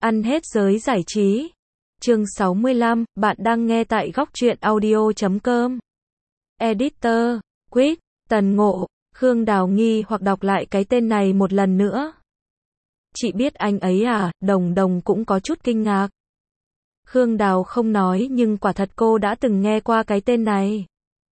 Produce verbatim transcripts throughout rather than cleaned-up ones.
Ăn hết giới giải trí. Chương sáu mươi lăm, bạn đang nghe tại góc truyện audio chấm com. Editor, Quick, Tần Ngộ, Khương Đào nghi hoặc đọc lại cái tên này một lần nữa. Chị biết anh ấy à? Đồng Đồng cũng có chút kinh ngạc. Khương Đào không nói nhưng quả thật cô đã từng nghe qua cái tên này.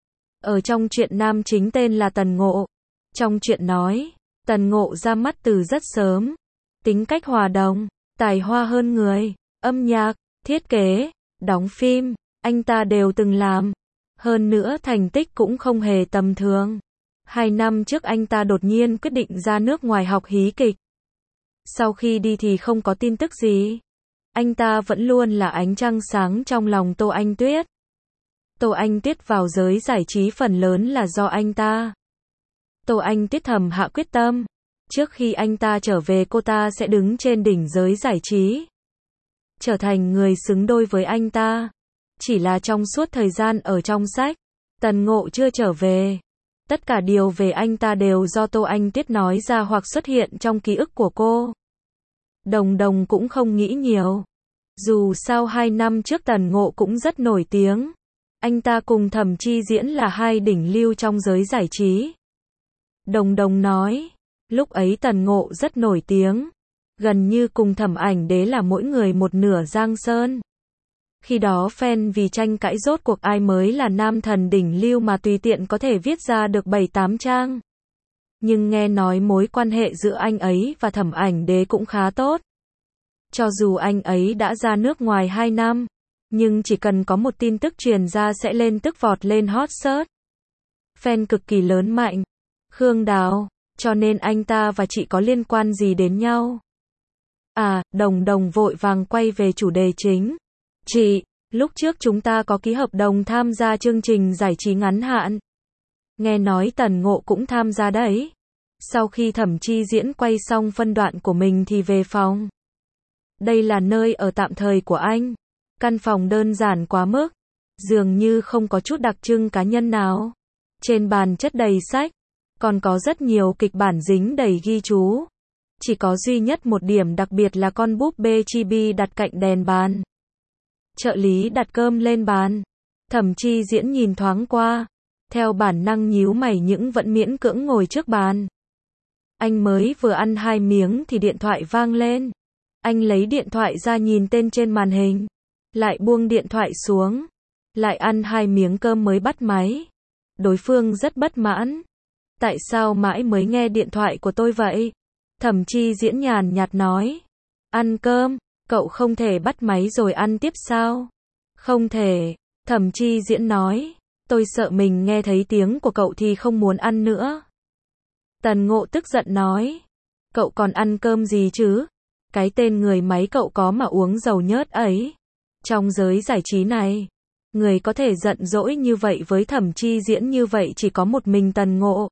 Ở trong truyện nam chính tên là Tần Ngộ. Trong truyện nói, Tần Ngộ ra mắt từ rất sớm. Tính cách hòa đồng, tài hoa hơn người, âm nhạc, thiết kế, đóng phim, anh ta đều từng làm. Hơn nữa thành tích cũng không hề tầm thường. Hai năm trước anh ta đột nhiên quyết định ra nước ngoài học hí kịch. Sau khi đi thì không có tin tức gì. Anh ta vẫn luôn là ánh trăng sáng trong lòng Tô Anh Tuyết. Tô Anh Tuyết vào giới giải trí phần lớn là do anh ta. Tô Anh Tuyết thầm hạ quyết tâm. Trước khi anh ta trở về cô ta sẽ đứng trên đỉnh giới giải trí. Trở thành người xứng đôi với anh ta. Chỉ là trong suốt thời gian ở trong sách, Tần Ngộ chưa trở về. Tất cả điều về anh ta đều do Tô Anh Tuyết nói ra hoặc xuất hiện trong ký ức của cô. Đồng Đồng cũng không nghĩ nhiều. Dù sao hai năm trước Tần Ngộ cũng rất nổi tiếng. Anh ta cùng Thẩm Chi Diễn là hai đỉnh lưu trong giới giải trí. Đồng Đồng nói, lúc ấy Tần Ngộ rất nổi tiếng. Gần như cùng Thẩm Ảnh Đế là mỗi người một nửa giang sơn. Khi đó fan vì tranh cãi rốt cuộc ai mới là nam thần đỉnh lưu mà tùy tiện có thể viết ra được bảy tám trang. Nhưng nghe nói mối quan hệ giữa anh ấy và Thẩm Ảnh Đế cũng khá tốt. Cho dù anh ấy đã ra nước ngoài hai năm, nhưng chỉ cần có một tin tức truyền ra sẽ lên tức vọt lên hot search. Fan cực kỳ lớn mạnh. Khương Đào, cho nên anh ta và chị có liên quan gì đến nhau? À, Đồng Đồng vội vàng quay về chủ đề chính. Chị, lúc trước chúng ta có ký hợp đồng tham gia chương trình giải trí ngắn hạn. Nghe nói Tần Ngộ cũng tham gia đấy. Sau khi Thẩm Chi Diễn quay xong phân đoạn của mình thì về phòng. Đây là nơi ở tạm thời của anh. Căn phòng đơn giản quá mức. Dường như không có chút đặc trưng cá nhân nào. Trên bàn chất đầy sách. Còn có rất nhiều kịch bản dính đầy ghi chú. Chỉ có duy nhất một điểm đặc biệt là con búp bê Chibi đặt cạnh đèn bàn. Trợ lý đặt cơm lên bàn. Thẩm Chi Diễn nhìn thoáng qua. Theo bản năng nhíu mày nhưng vẫn miễn cưỡng ngồi trước bàn. Anh mới vừa ăn hai miếng thì điện thoại vang lên. Anh lấy điện thoại ra nhìn tên trên màn hình. Lại buông điện thoại xuống. Lại ăn hai miếng cơm mới bắt máy. Đối phương rất bất mãn. Tại sao mãi mới nghe điện thoại của tôi vậy? Thẩm Chi Diễn nhàn nhạt nói. Ăn cơm, cậu không thể bắt máy rồi ăn tiếp sao? Không thể, Thẩm Chi Diễn nói. Tôi sợ mình nghe thấy tiếng của cậu thì không muốn ăn nữa. Tần Ngộ tức giận nói. Cậu còn ăn cơm gì chứ? Cái tên người máy cậu có mà uống dầu nhớt ấy. Trong giới giải trí này, người có thể giận dỗi như vậy với Thẩm Chi Diễn như vậy chỉ có một mình Tần Ngộ.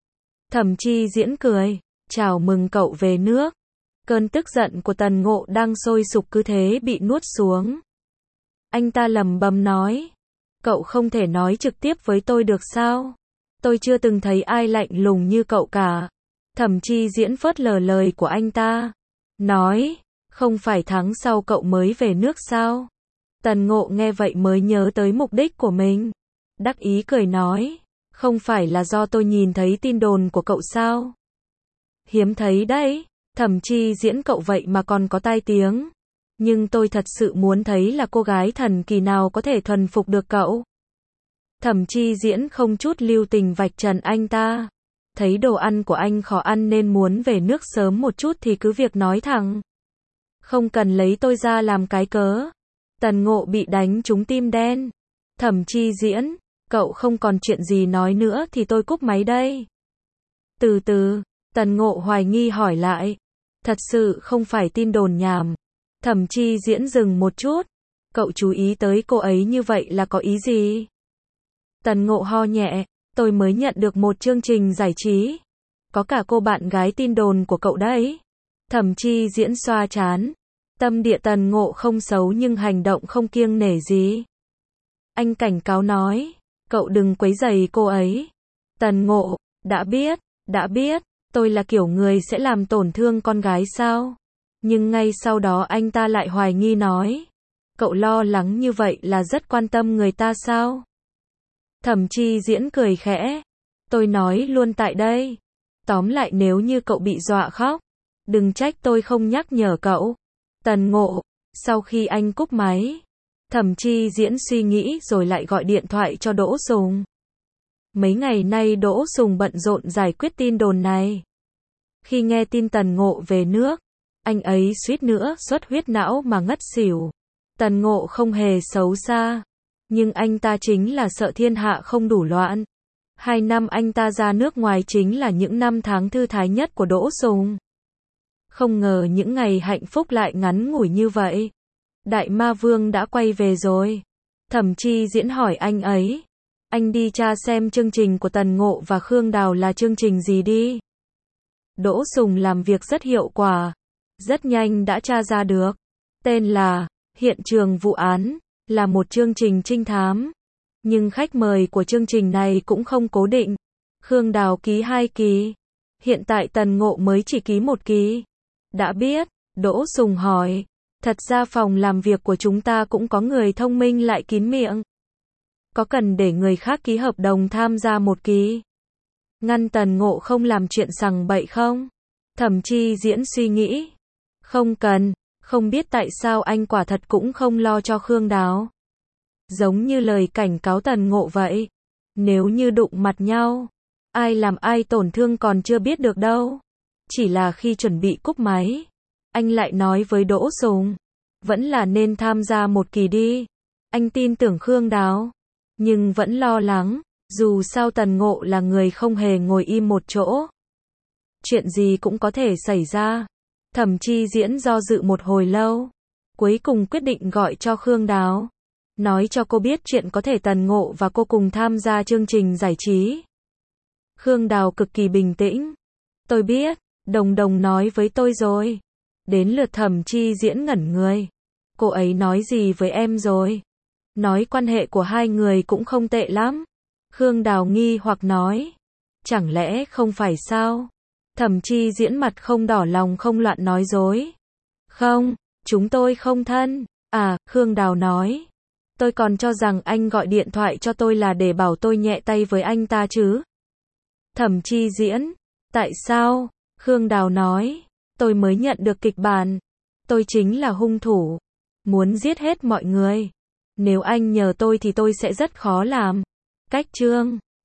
Thẩm Chi Diễn cười. Chào mừng cậu về nước. Cơn tức giận của Tần Ngộ đang sôi sục cứ thế bị nuốt xuống. Anh ta lẩm bẩm nói. Cậu không thể nói trực tiếp với tôi được sao? Tôi chưa từng thấy ai lạnh lùng như cậu cả. Thẩm Chi Diễn phớt lờ lời của anh ta. Nói, không phải tháng sau cậu mới về nước sao? Tần Ngộ nghe vậy mới nhớ tới mục đích của mình. Đắc ý cười nói. Không phải là do tôi nhìn thấy tin đồn của cậu sao? Hiếm thấy đấy. Thẩm Chi Diễn cậu vậy mà còn có tai tiếng. Nhưng tôi thật sự muốn thấy là cô gái thần kỳ nào có thể thuần phục được cậu. Thẩm Chi Diễn không chút lưu tình vạch trần anh ta. Thấy đồ ăn của anh khó ăn nên muốn về nước sớm một chút thì cứ việc nói thẳng. Không cần lấy tôi ra làm cái cớ. Tần Ngộ bị đánh trúng tim đen. Thẩm Chi Diễn, cậu không còn chuyện gì nói nữa thì tôi cúp máy đây. Từ từ, Tần Ngộ hoài nghi hỏi lại. Thật sự không phải tin đồn nhảm. Thẩm Chi Diễn dừng một chút. Cậu chú ý tới cô ấy như vậy là có ý gì? Tần Ngộ ho nhẹ. Tôi mới nhận được một chương trình giải trí. Có cả cô bạn gái tin đồn của cậu đấy. Thẩm Chi Diễn xoa trán. Tâm địa Tần Ngộ không xấu nhưng hành động không kiêng nể gì. Anh cảnh cáo nói. Cậu đừng quấy rầy cô ấy. Tần Ngộ, đã biết, đã biết. Tôi là kiểu người sẽ làm tổn thương con gái sao? Nhưng ngay sau đó anh ta lại hoài nghi nói. Cậu lo lắng như vậy là rất quan tâm người ta sao? Thẩm Chi Diễn cười khẽ. Tôi nói luôn tại đây. Tóm lại nếu như cậu bị dọa khóc, đừng trách tôi không nhắc nhở cậu. Tần Ngộ, sau khi anh cúp máy, Thẩm Chi Diễn suy nghĩ rồi lại gọi điện thoại cho Đỗ Sùng. Mấy ngày nay Đỗ Sùng bận rộn giải quyết tin đồn này. Khi nghe tin Tần Ngộ về nước, anh ấy suýt nữa xuất huyết não mà ngất xỉu. Tần Ngộ không hề xấu xa, nhưng anh ta chính là sợ thiên hạ không đủ loạn. Hai năm anh ta ra nước ngoài chính là những năm tháng thư thái nhất của Đỗ Sùng. Không ngờ những ngày hạnh phúc lại ngắn ngủi như vậy. Đại Ma Vương đã quay về rồi. Thẩm Chi Diễn hỏi anh ấy. Anh đi tra xem chương trình của Tần Ngộ và Khương Đào là chương trình gì đi. Đỗ Sùng làm việc rất hiệu quả. Rất nhanh đã tra ra được. Tên là Hiện trường vụ án, là một chương trình trinh thám. Nhưng khách mời của chương trình này cũng không cố định. Khương Đào ký hai kỳ. Hiện tại Tần Ngộ mới chỉ ký một kỳ. Đã biết, Đỗ Sùng hỏi. Thật ra phòng làm việc của chúng ta cũng có người thông minh lại kín miệng. Có cần để người khác ký hợp đồng tham gia một kỳ? Ngăn Tần Ngộ không làm chuyện sằng bậy không? Thẩm Chi Diễn suy nghĩ. Không cần, không biết tại sao anh quả thật cũng không lo cho Khương Đào. Giống như lời cảnh cáo Tần Ngộ vậy. Nếu như đụng mặt nhau, ai làm ai tổn thương còn chưa biết được đâu. Chỉ là khi chuẩn bị cúp máy, anh lại nói với Đỗ Sùng. Vẫn là nên tham gia một kỳ đi. Anh tin tưởng Khương Đào, nhưng vẫn lo lắng. Dù sao Tần Ngộ là người không hề ngồi im một chỗ. Chuyện gì cũng có thể xảy ra. Thẩm Chi Diễn do dự một hồi lâu. Cuối cùng quyết định gọi cho Khương Đào. Nói cho cô biết chuyện có thể Tần Ngộ và cô cùng tham gia chương trình giải trí. Khương Đào cực kỳ bình tĩnh. Tôi biết, Đồng Đồng nói với tôi rồi. Đến lượt Thẩm Chi Diễn ngẩn người. Cô ấy nói gì với em rồi? Nói quan hệ của hai người cũng không tệ lắm. Khương Đào nghi hoặc nói. Chẳng lẽ không phải sao? Thẩm Chi Diễn mặt không đỏ lòng không loạn nói dối. Không, chúng tôi không thân. À, Khương Đào nói. Tôi còn cho rằng anh gọi điện thoại cho tôi là để bảo tôi nhẹ tay với anh ta chứ. Thẩm Chi Diễn. Tại sao? Khương Đào nói. Tôi mới nhận được kịch bản. Tôi chính là hung thủ. Muốn giết hết mọi người. Nếu anh nhờ tôi thì tôi sẽ rất khó làm. Cách chương